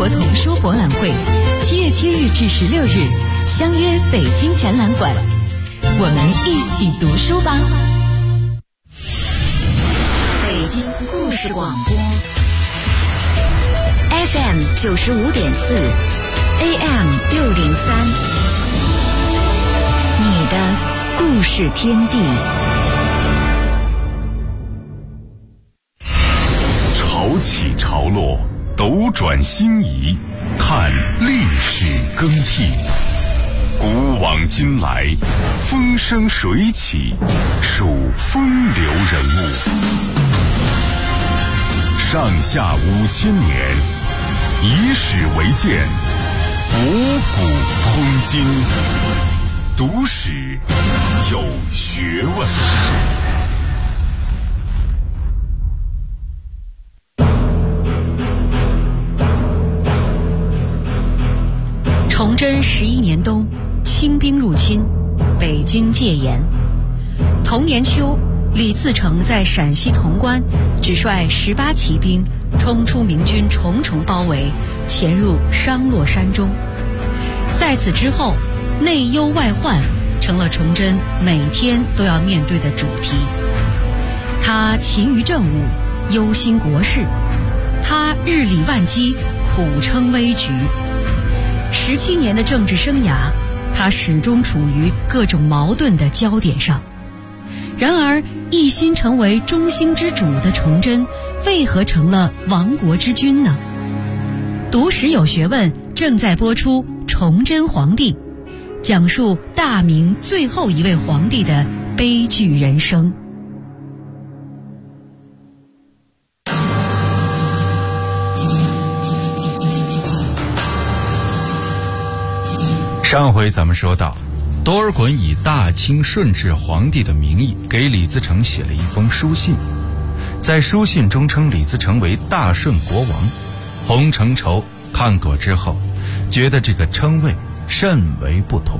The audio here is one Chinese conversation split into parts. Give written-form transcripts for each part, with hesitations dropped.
国童书博览会7月7日至16日，相约北京展览馆，我们一起读书吧。北京故事广播 FM 95.4 AM 603，你的故事天地。 潮起潮落，斗转星移，看历史更替。古往今来，风生水起，数风流人物。上下5000年，以史为鉴，博古通今。读史有学问。 崇祯11年冬，清兵入侵，北京戒严。同年秋，李自成在陕西潼关只率18骑兵冲出明军重重包围，潜入商洛山中。在此之后，内忧外患成了崇祯每天都要面对的主题。他勤于政务，忧心国事；他日理万机，苦撑危局。17年的政治生涯，他始终处于各种矛盾的焦点上。然而，一心成为中兴之主的崇祯，为何成了亡国之君呢？读史有学问正在播出《崇祯皇帝》，讲述大明最后一位皇帝的悲剧人生。 上回咱们说到，多尔衮以大清顺治皇帝的名义给李自成写了一封书信，在书信中称李自成为大顺国王。洪承畴看过之后，觉得这个称谓甚为不妥。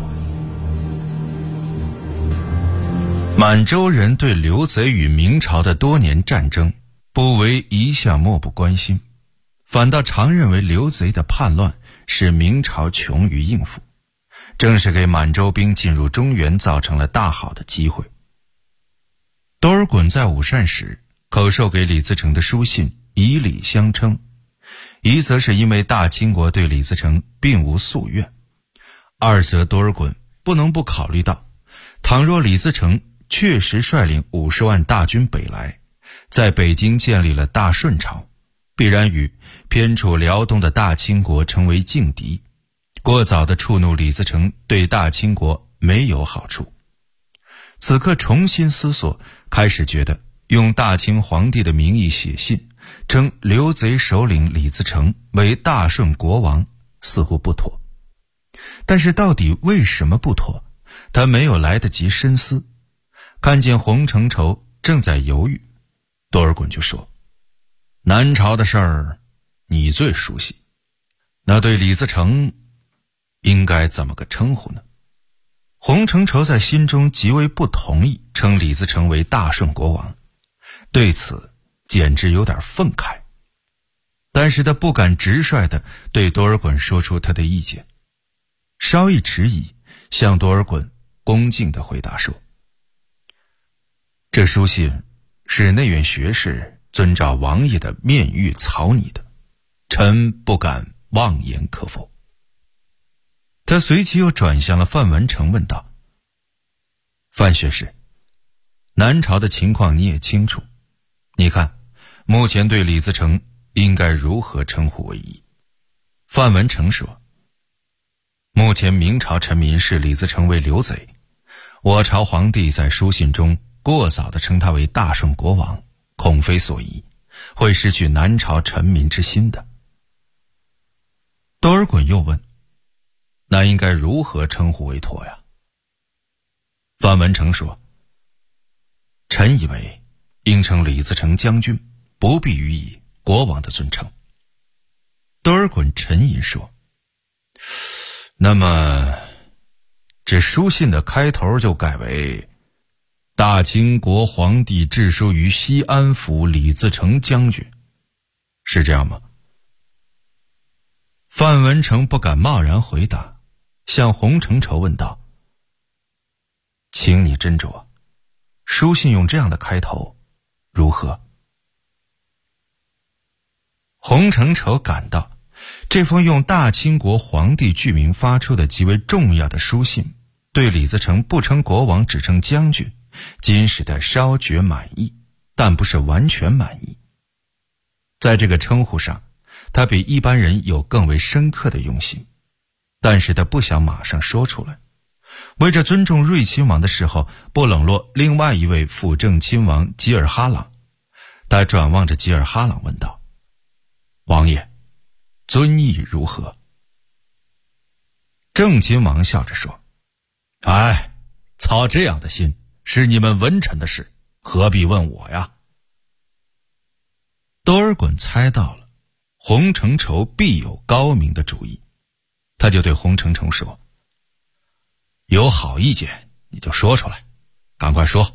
满洲人对刘贼与明朝的多年战争不为一向漠不关心，反倒常认为刘贼的叛乱使明朝穷于应付，正是给满洲兵进入中原造成了大好的机会。多尔衮在午膳时口授给李自成的书信以礼相称，一则是因为大清国对李自成并无夙愿，二则多尔衮不能不考虑到，倘若李自成确实率领50万大军北来，在北京建立了大顺朝，必然与偏处辽东的大清国成为劲敌，过早的触怒李自成对大清国没有好处。此刻重新思索，开始觉得用大清皇帝的名义写信称刘贼首领李自成为大顺国王似乎不妥。但是到底为什么不妥，他没有来得及深思。看见洪承畴正在犹豫，多尔衮就说：南朝的事儿你最熟悉，那对李自成应该怎么个称呼呢？洪承畴在心中极为不同意称李自成为大顺国王，对此简直有点愤慨。但是他不敢直率地对多尔衮说出他的意见，稍一迟疑，向多尔衮恭敬地回答说：这书信是内院学士遵照王爷的面谕草拟的，臣不敢妄言可否。他随即又转向了范文成问道：范学士，南朝的情况你也清楚，你看目前对李自成应该如何称呼为宜？范文成说：目前明朝臣民视李自成为刘贼，我朝皇帝在书信中过早地称他为大顺国王，恐非所宜，会失去南朝臣民之心的。多尔衮又问：那应该如何称呼为妥呀？范文成说：臣以为应称李自成将军，不必予以国王的尊称。多尔衮沉吟说：那么这书信的开头就改为大清国皇帝致书于西安府李自成将军，是这样吗？ 范文成不敢贸然回答，向洪承畴问道：请你斟酌，书信用这样的开头如何？洪承畴感到这封用大清国皇帝具名发出的极为重要的书信，对李自成不称国王只称将军，仅使得稍觉满意，但不是完全满意。在这个称呼上，他比一般人有更为深刻的用心，但是他不想马上说出来，为着尊重睿亲王的时候不冷落另外一位辅政亲王吉尔哈朗。他转望着吉尔哈朗问道：王爷，尊意如何？郑亲王笑着说：哎，操这样的心是你们文臣的事，何必问我呀？多尔衮猜到了洪承畴必有高明的主意，他就对洪承畴说：有好意见你就说出来，赶快说。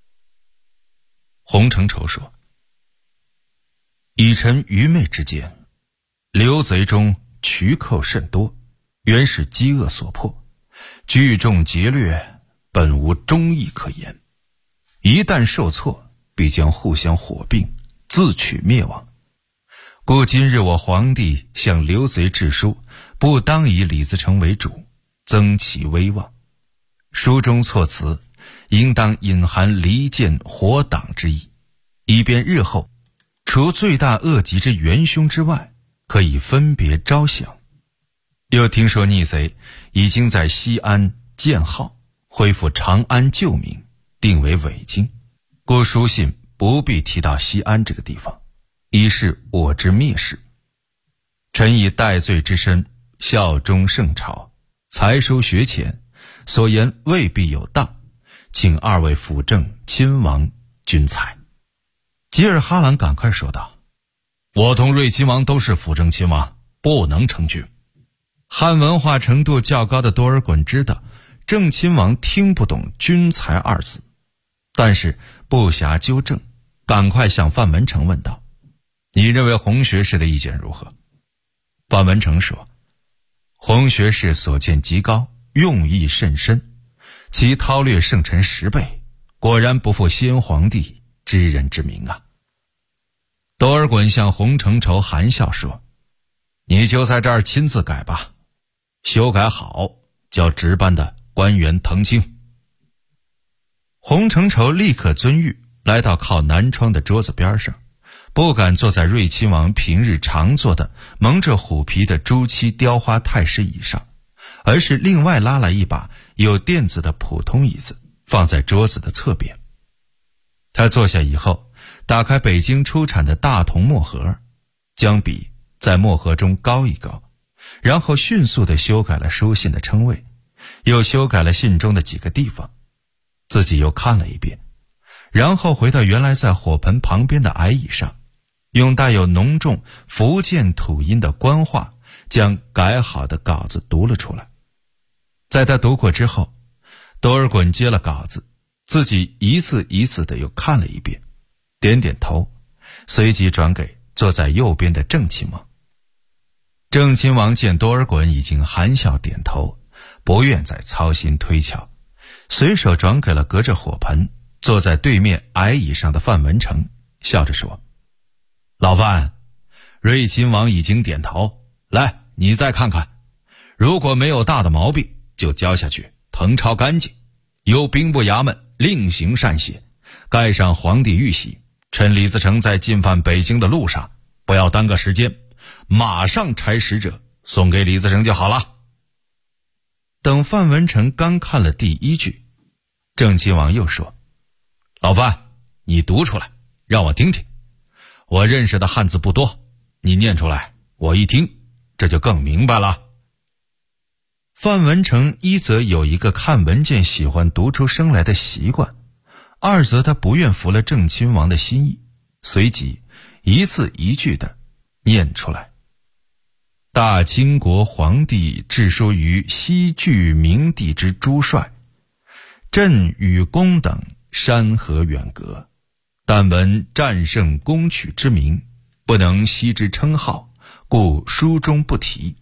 洪承畴说：以臣愚昧之见，流贼中渠寇甚多，原是饥饿所迫，聚众劫掠，本无忠义可言，一旦受挫，必将互相火并，自取灭亡。故今日我皇帝向流贼致书，不当以李自成为主，增其威望。书中措辞应当隐含离间活党之意，以便日后除罪大恶极之元凶之外，可以分别招降。又听说逆贼已经在西安建号，恢复长安旧名，定为伪京，故书信不必提到西安这个地方，以示我之蔑视。臣以戴罪之身，效忠圣朝，才疏学浅，所言未必有当，请二位辅政亲王均裁。吉尔哈朗赶快说道：我同睿亲王都是辅政亲王，不能称君。汉文化程度较高的多尔衮知道郑亲王听不懂均裁二字，但是不暇纠正，赶快向范文成问道：你认为洪学士的意见如何？范文成说：洪学士所见极高，用意甚深，其韬略圣臣10倍，果然不负先皇帝知人之明啊。多尔衮向洪承畴含笑说：你就在这儿亲自改吧，修改好叫值班的官员腾清。洪承畴立刻遵谕，来到靠南窗的桌子边上，不敢坐在睿亲王平日常坐的蒙着虎皮的朱漆雕花太师椅上，而是另外拉来一把有垫子的普通椅子，放在桌子的侧边。他坐下以后，打开北京出产的大铜墨盒，将笔在墨盒中高一高，然后迅速地修改了书信的称谓，又修改了信中的几个地方，自己又看了一遍，然后回到原来在火盆旁边的矮椅上，用带有浓重福建土音的官话将改好的稿子读了出来。在他读过之后，多尔衮接了稿子，自己一次一次的又看了一遍，点点头，随即转给坐在右边的郑亲王。郑亲王见多尔衮已经含笑点头，不愿再操心推敲，随手转给了隔着火盆坐在对面矮椅上的范文成，笑着说：老范，睿亲王已经点头，来，你再看看，如果没有大的毛病，就交下去誊抄干净，由兵部衙门另行善写，盖上皇帝玉玺，趁李自成在进犯北京的路上，不要耽搁时间，马上差使者送给李自成就好了。等范文成刚看了第一句，郑亲王又说：老范，你读出来让我听听，我认识的汉字不多，你念出来我一听，这就更明白了。范文成一则有一个看文件喜欢读出声来的习惯，二则他不愿负了郑亲王的心意，随即一字一句地念出来：大清国皇帝致书于西距明帝之诸帅，朕与公等山河远隔，但闻战胜攻取之名，不能悉之称号，故书中不提，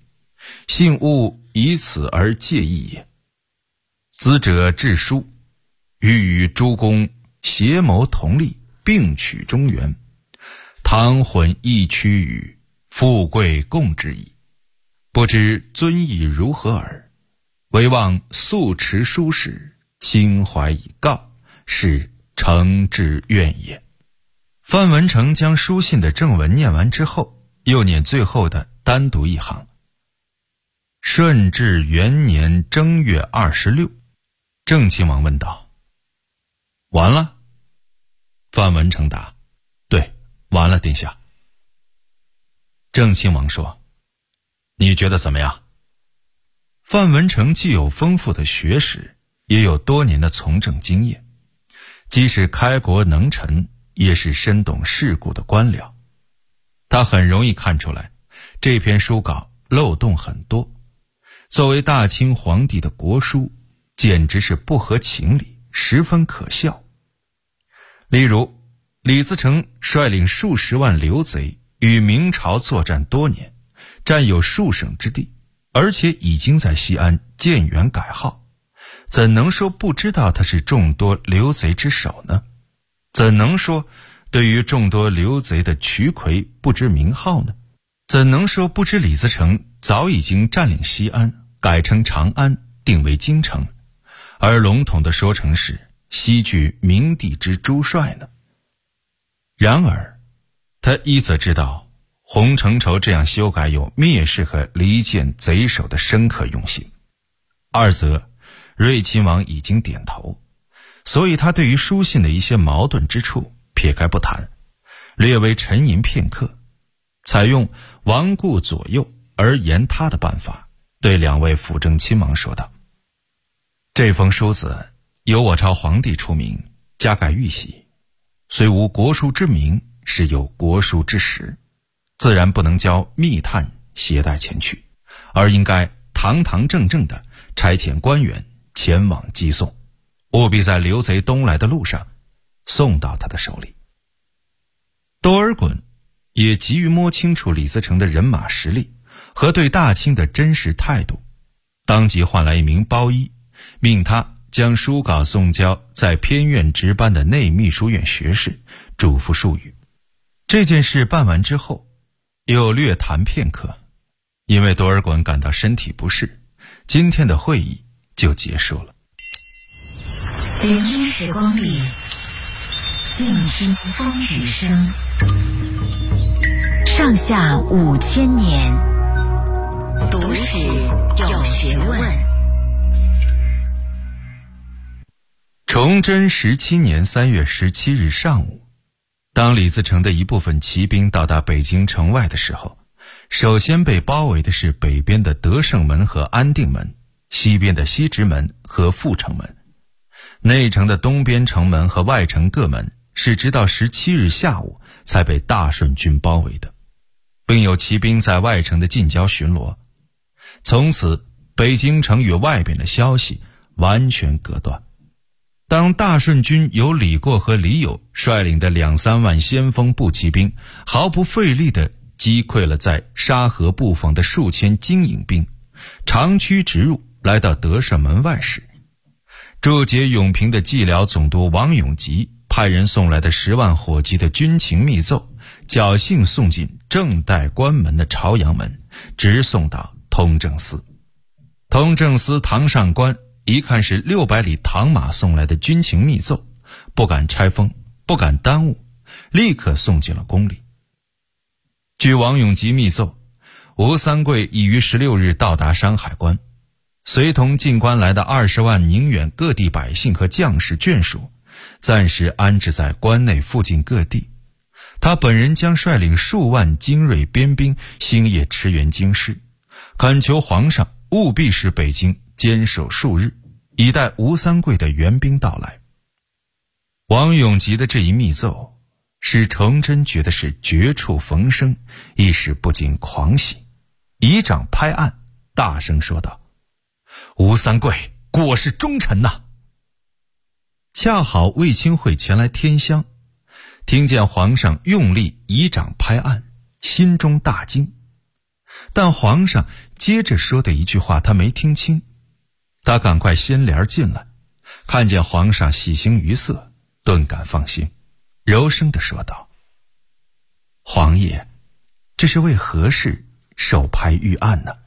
幸勿以此而介意也。资者致书，欲与诸公协谋同力，并取中原，唐混一区与富贵共之矣。不知尊意如何耳？唯望速持书使，亲怀以告，是诚挚愿也。范文成将书信的正文念完之后，又念最后的单独一行：顺治元年正月26。郑亲王问道：完了？范文成答：对，完了，殿下。郑亲王说：你觉得怎么样？范文成既有丰富的学识，也有多年的从政经验，即使开国能臣，也是深懂世故的官僚。他很容易看出来，这篇书稿漏洞很多，作为大清皇帝的国书，简直是不合情理，十分可笑。例如，李自成率领数十万流贼与明朝作战多年，占有数省之地，而且已经在西安建园改号，怎能说不知道他是众多流贼之首呢？怎能说对于众多流贼的渠魁不知名号呢？怎能说不知李自成早已经占领西安，改称长安，定为京城，而笼统地说成是西据明帝之诸帅呢？然而他一则知道洪承畴这样修改有蔑视和离间贼首的深刻用心，二则睿亲王已经点头，所以他对于书信的一些矛盾之处撇开不谈，略微沉吟片刻，采用王顾左右而言他的办法，对两位辅政亲王说道：这封书子由我朝皇帝出名，加盖玉玺，虽无国书之名，是有国书之实，自然不能交密探携带前去，而应该堂堂正正地差遣官员前往寄送，务必在流贼东来的路上送到他的手里。多尔衮也急于摸清楚李自成的人马实力和对大清的真实态度，当即唤来一名包衣，命他将书稿送交在偏院值班的内秘书院学士，嘱咐数语。这件事办完之后，又略谈片刻，因为多尔衮感到身体不适，今天的会议就结束了。 聆听时光里，静听风雨声。上下5000年，读史有学问。 崇祯17年3月17日上午，当李自成的一部分骑兵到达北京城外的时候，首先被包围的是北边的德胜门和安定门，西边的西直门和阜成门。内城的东边城门和外城各门是直到17日下午才被大顺军包围的，并有骑兵在外城的近郊巡逻。从此，北京城与外边的消息完全隔断。当大顺军由李过和李友率领的2-3万先锋步骑兵毫不费力地击溃了在沙河布防的数千精英兵，长驱直入，来到德胜门外时，驻节永平的蓟辽总督王永吉派人送来的10万火急的军情密奏，侥幸送进正待关门的朝阳门，直送到通政司。通政司堂上官一看是600里唐马送来的军情密奏，不敢拆封，不敢耽误，立刻送进了宫里。据王永吉密奏，吴三桂已于16日到达山海关，随同进关来的20万宁远各地百姓和将士眷属，暂时安置在关内附近各地。他本人将率领数万精锐边兵星夜驰援京师，恳求皇上务必使北京坚守数日，以待吴三桂的援兵到来。王永吉的这一密奏使崇祯觉得是绝处逢生，一时不禁狂喜，仪掌拍案，大声说道：吴三桂果是忠臣呐！恰好卫青会前来添香，听见皇上用力仪掌拍案，心中大惊。 但皇上接着说的一句话他没听清，他赶快掀帘进来，看见皇上喜形于色，顿感放心，柔声地说道：皇爷，这是为何事手拍御案呢？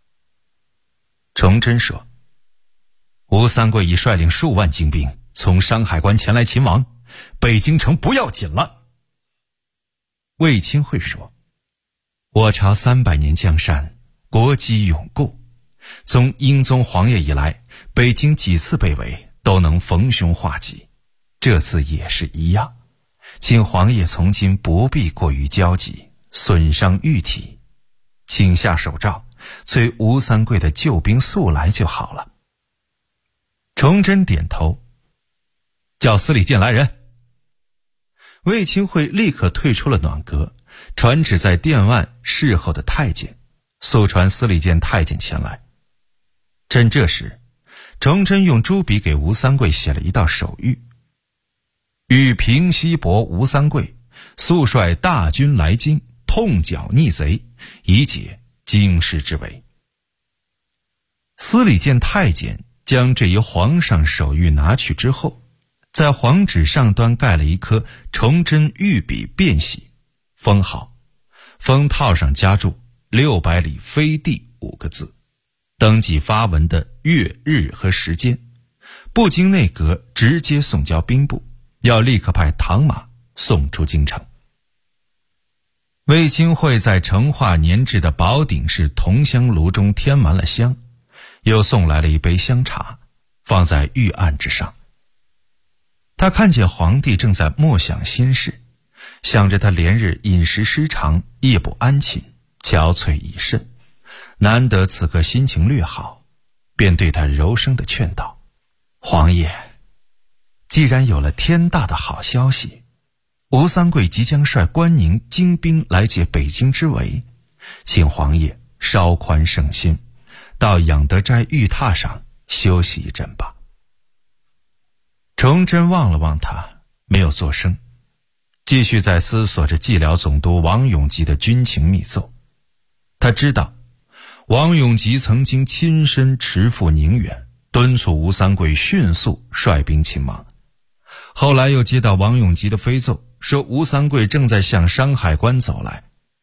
崇祯说：吴三桂已率领数万精兵从山海关前来擒王，北京城不要紧了。卫青会说：我朝300年江山，国基永固，从英宗皇爷以来，北京几次被围都能逢凶化吉，这次也是一样，请皇爷从今不必过于焦急，损伤玉体，请下手诏，催吴三桂的救兵速来就好了。崇祯点头，叫司礼监来人。卫青会立刻退出了暖阁，传旨在殿外侍候的太监，速传司礼监太监前来。趁这时，崇祯用朱笔给吴三桂写了一道手谕：欲平西伯吴三桂，速率大军来京，痛剿逆贼，以解京师之围。司礼监太监将这一皇上手谕拿去之后，在黄纸上端盖了一颗崇祯御笔便玺，封好，封套上加注600里飞地5个字，登记发文的月日和时间，不经内阁直接送交兵部，要立刻派唐马送出京城。卫青会在成化年制的宝鼎式铜香炉中添完了香，又送来了一杯香茶，放在御案之上。他看见皇帝正在默想心事，想着他连日饮食失常，夜不安寝，憔悴已甚，难得此刻心情略好，便对他柔声地劝道：皇爷，既然有了天大的好消息，吴三桂即将率关宁精兵来解北京之围，请皇爷稍宽圣心，到养德斋御榻上休息一阵吧。崇祯望了望他，没有作声，继续在思索着蓟辽总督王永吉的军情密奏。他知道王永吉曾经亲身持赴宁远，敦促吴三桂迅速率兵擒王，后来又接到王永吉的飞奏，说吴三桂正在向山海关走来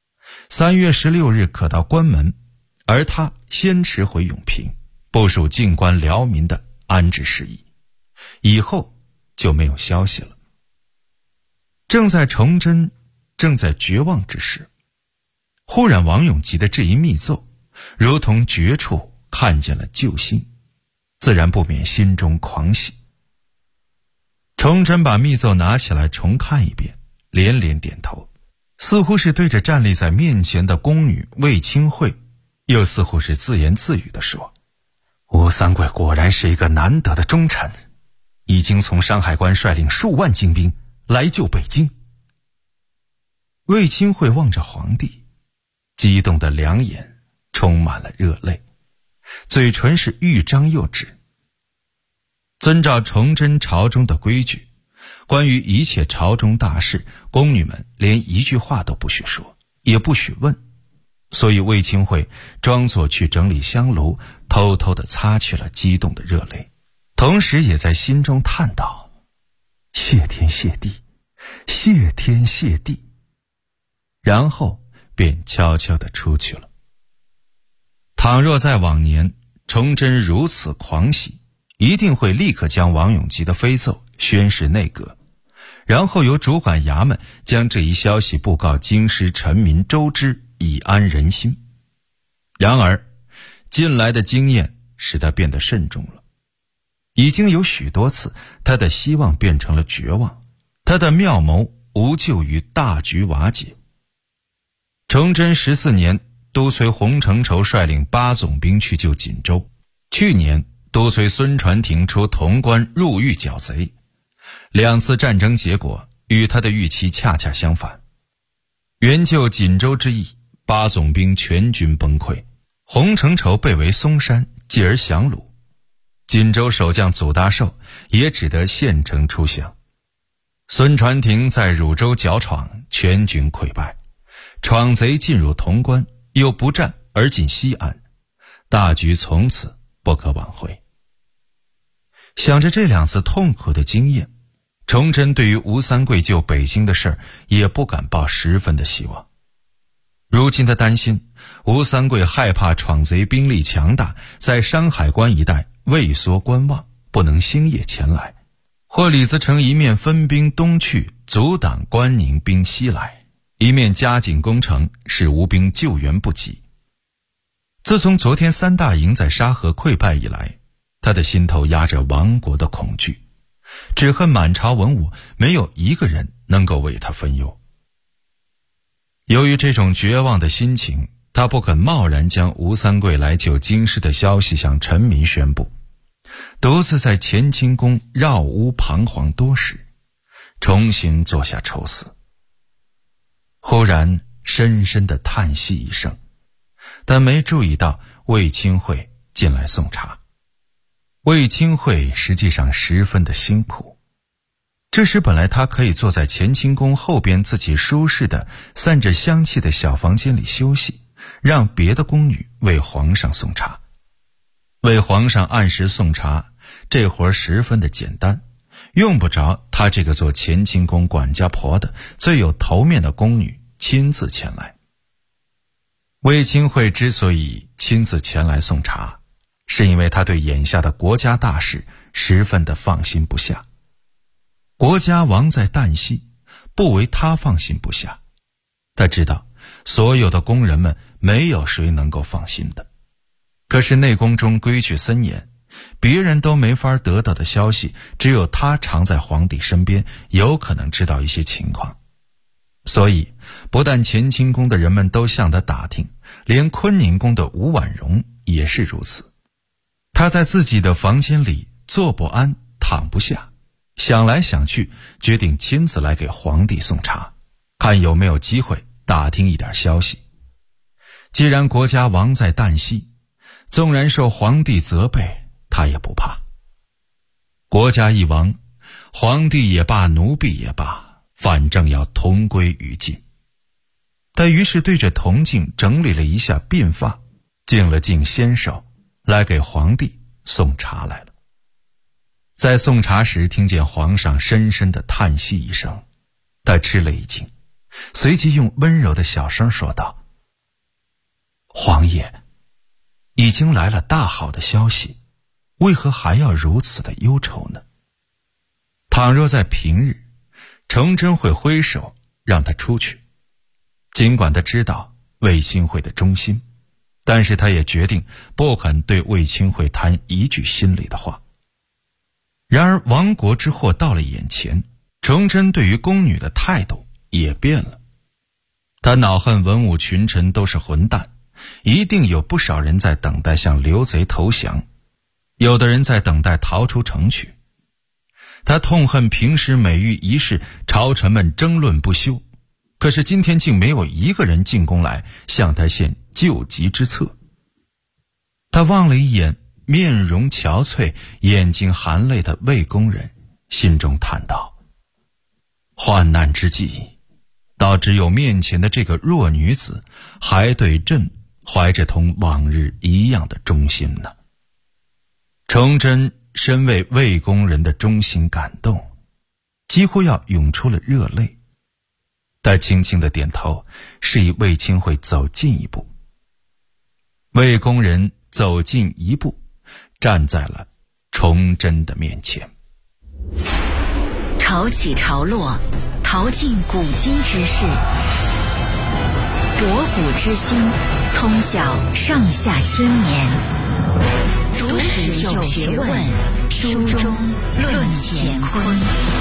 ，3月16日可到关门，而他先驰回永平，部署进关辽民的安置事宜，以后就没有消息了。崇祯正在绝望之时，忽然王永吉的这一密奏如同绝处看见了救星，自然不免心中狂喜。崇祯把密奏拿起来重看一遍，连连点头，似乎是对着站立在面前的宫女卫青会，又似乎是自言自语地说：吴三桂果然是一个难得的忠臣，已经从山海关率领数万精兵来救北京。卫青会望着皇帝，激动的两眼充满了热泪，嘴唇是欲张又止。遵照崇祯朝中的规矩，关于一切朝中大事，宫女们连一句话都不许说，也不许问，所以卫青会装作去整理香炉，偷偷地擦去了激动的热泪，同时也在心中叹道：谢天谢地，谢天谢地。然后便悄悄地出去了。倘若在往年，崇祯如此狂喜，一定会立刻将王永吉的飞奏宣示内阁，然后由主管衙门将这一消息布告京师臣民周知，以安人心。然而近来的经验使他变得慎重了，已经有许多次他的希望变成了绝望，他的妙谋无救于大局瓦解。崇祯14年，督催洪承畴率领8总兵去救锦州，去年督催孙传庭出潼关入狱剿贼，两次战争结果与他的预期恰恰相反。援救锦州之役，8总兵全军崩溃，洪承畴被围松山，继而降虏，锦州守将祖大寿也只得献城出降。孙传庭在汝州剿闯，全军溃败，闯贼进入潼关， 又不战而进西安，大局从此不可挽回。想着这2次痛苦的经验，崇祯对于吴三桂救北京的事儿也不敢抱十分的希望。如今他担心吴三桂害怕闯贼兵力强大，在山海关一带畏缩观望，不能星夜前来，或李自成一面分兵东去阻挡关宁兵西来，一面加紧攻城，使吴兵救援不及。自从昨天3大营在沙河溃败以来，他的心头压着亡国的恐惧，只恨满朝文武没有一个人能够为他分忧。由于这种绝望的心情，他不肯贸然将吴三桂来救京师的消息向臣民宣布，独自在乾清宫绕屋彷徨多时，重新坐下愁思。忽然深深地叹息一声，但没注意到卫青会进来送茶。卫青会实际上十分的辛苦，这时本来他可以坐在乾清宫后边自己舒适的散着香气的小房间里休息，让别的宫女为皇上送茶。为皇上按时送茶，这活十分的简单，用不着他这个做乾清宫管家婆的最有头面的宫女亲自前来。卫青会之所以亲自前来送茶，是因为他对眼下的国家大事十分的放心不下。国家亡在旦夕，不为他放心不下。他知道所有的宫人们没有谁能够放心的，可是内宫中规矩森严，别人都没法得到的消息，只有他常在皇帝身边，有可能知道一些情况。所以不但乾清宫的人们都向他打听，连坤宁宫的吴婉容也是如此。他在自己的房间里坐不安，躺不下，想来想去，决定亲自来给皇帝送茶，看有没有机会打听一点消息。既然国家亡在旦夕，纵然受皇帝责备，他也不怕。国家一亡，皇帝也罢，奴婢也罢，反正要同归于尽。他于是对着铜镜整理了一下鬓发，净了净纤手，来给皇帝送茶来了。在送茶时，听见皇上深深的叹息一声，他吃了一惊，随即用温柔的小声说道：“皇爷，已经来了大好的消息，为何还要如此的忧愁呢？”倘若在平日，崇祯会挥手让他出去，尽管他知道卫青会的忠心，但是他也决定不肯对卫青会谈一句心里的话。然而亡国之祸到了眼前，崇祯对于宫女的态度也变了。他恼恨文武群臣都是混蛋，一定有不少人在等待向刘贼投降，有的人在等待逃出城去。他痛恨平时每遇一事，朝臣们争论不休，可是今天竟没有一个人进宫来向他献救急之策。他望了一眼面容憔悴、眼睛含泪的魏宫人，心中叹道：患难之际，倒只有面前的这个弱女子还对朕怀着同往日一样的忠心呢。崇祯深为魏宫人的忠心感动，几乎要涌出了热泪。他轻轻地点头，示意卫青会走近一步。魏宫人走近一步，站在了崇祯的面前。 潮起潮落，淘尽古今之事，博古之今，通晓上下千年。读史有学问，书中论乾坤。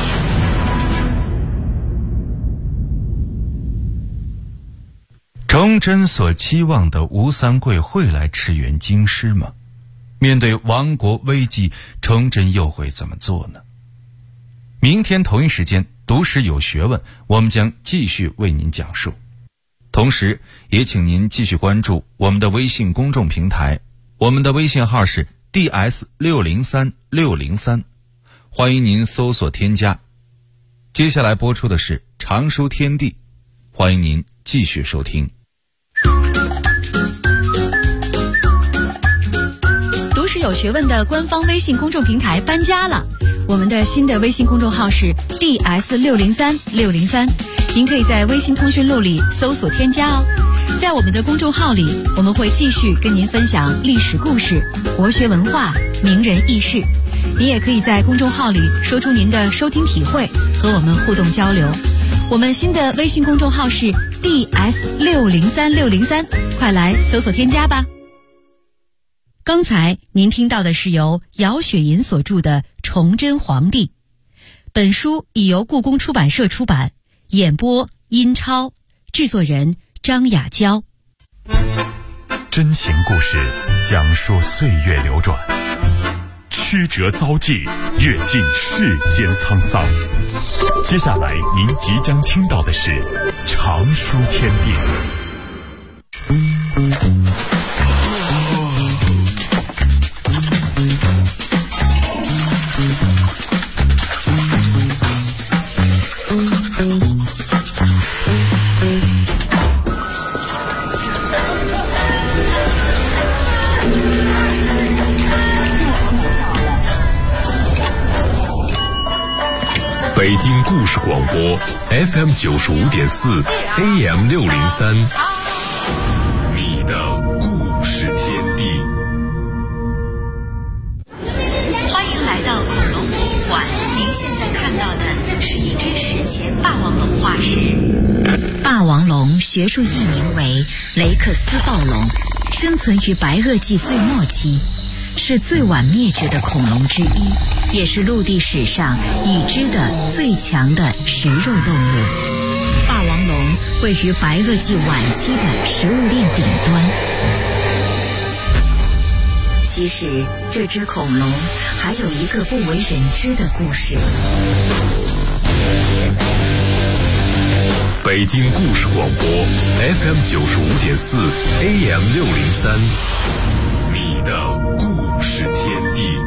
崇祯所期望的吴三桂会来驰援京师吗？面对亡国危机，崇祯又会怎么做呢？明天同一时间，读史有学问，我们将继续为您讲述。同时也请您继续关注我们的微信公众平台，我们的微信号是 DS603603，欢迎您搜索添加。接下来播出的是常书天地，欢迎您继续收听。 有学问的官方微信公众平台搬家了，我们的新的微信公众号是 DS603603，您可以在微信通讯录里搜索添加哦。在我们的公众号里，我们会继续跟您分享历史故事、国学文化、名人轶事。您也可以在公众号里说出您的收听体会，和我们互动交流。我们新的微信公众号是 DS603603，快来搜索添加吧。刚才您听到的是由姚雪银所著的《崇祯皇帝》，本书已由故宫出版社出版，演播殷超，制作人张雅娇。 真情故事，讲述岁月流转，曲折遭际，阅尽世间沧桑。接下来您即将听到的是《常书天地》。北京故事广播 FM 95.4 AM 603，你的故事天地。 欢迎来到恐龙博物馆，您现在看到的是一只史前霸王龙化石。霸王龙学术译名为雷克斯暴龙，生存于白垩纪最末期，是最晚灭绝的恐龙之一，也是陆地史上已知的最强的食肉动物。霸王龙位于白垩纪晚期的食物链顶端。其实这只恐龙还有一个不为人知的故事。 北京故事广播 FM 95.4 AM 603，你的故事天地。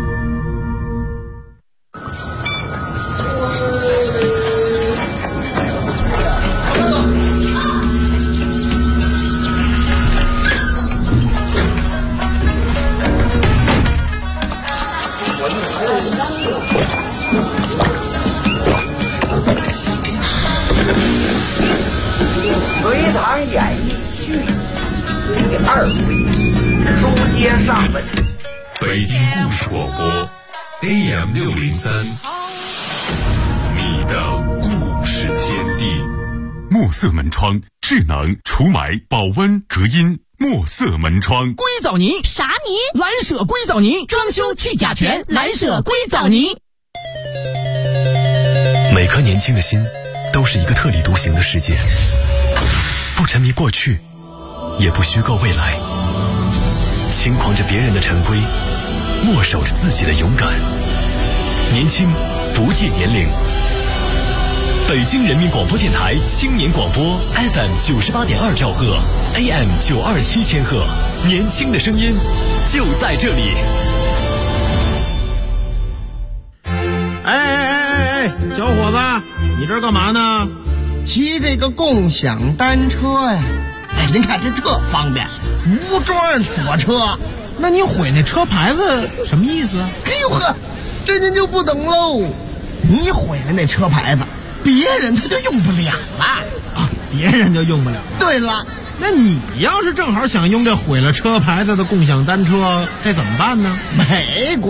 隋唐演义续第2回，书接上文。 北京故事广播 AM 603，你的故事天地。墨色门窗，智能除霾、保温、隔音。墨色门窗， 硅藻泥啥泥？ 蓝舍硅藻泥，装修去甲醛，蓝舍硅藻泥。 每颗年轻的心都是一个特立独行的世界，不沉迷过去，也不虚构未来，轻狂着别人的陈规，默守着自己的勇敢。年轻不计年龄。北京人民广播电台青年广播 FM 98.2兆赫 AM 927千赫，年轻的声音就在这里。 哎，小伙子，你这干嘛呢？ 骑这个共享单车呀。哎，您看这特方便，无桩锁车。 那你毁那车牌子什么意思啊？ 哎呦呵，这您就不懂喽。你毁了那车牌子，别人他就用不了了啊！别人就用不了了。 对了， 那你要是正好想用这毁了车牌子的共享单车，这怎么办呢？ 没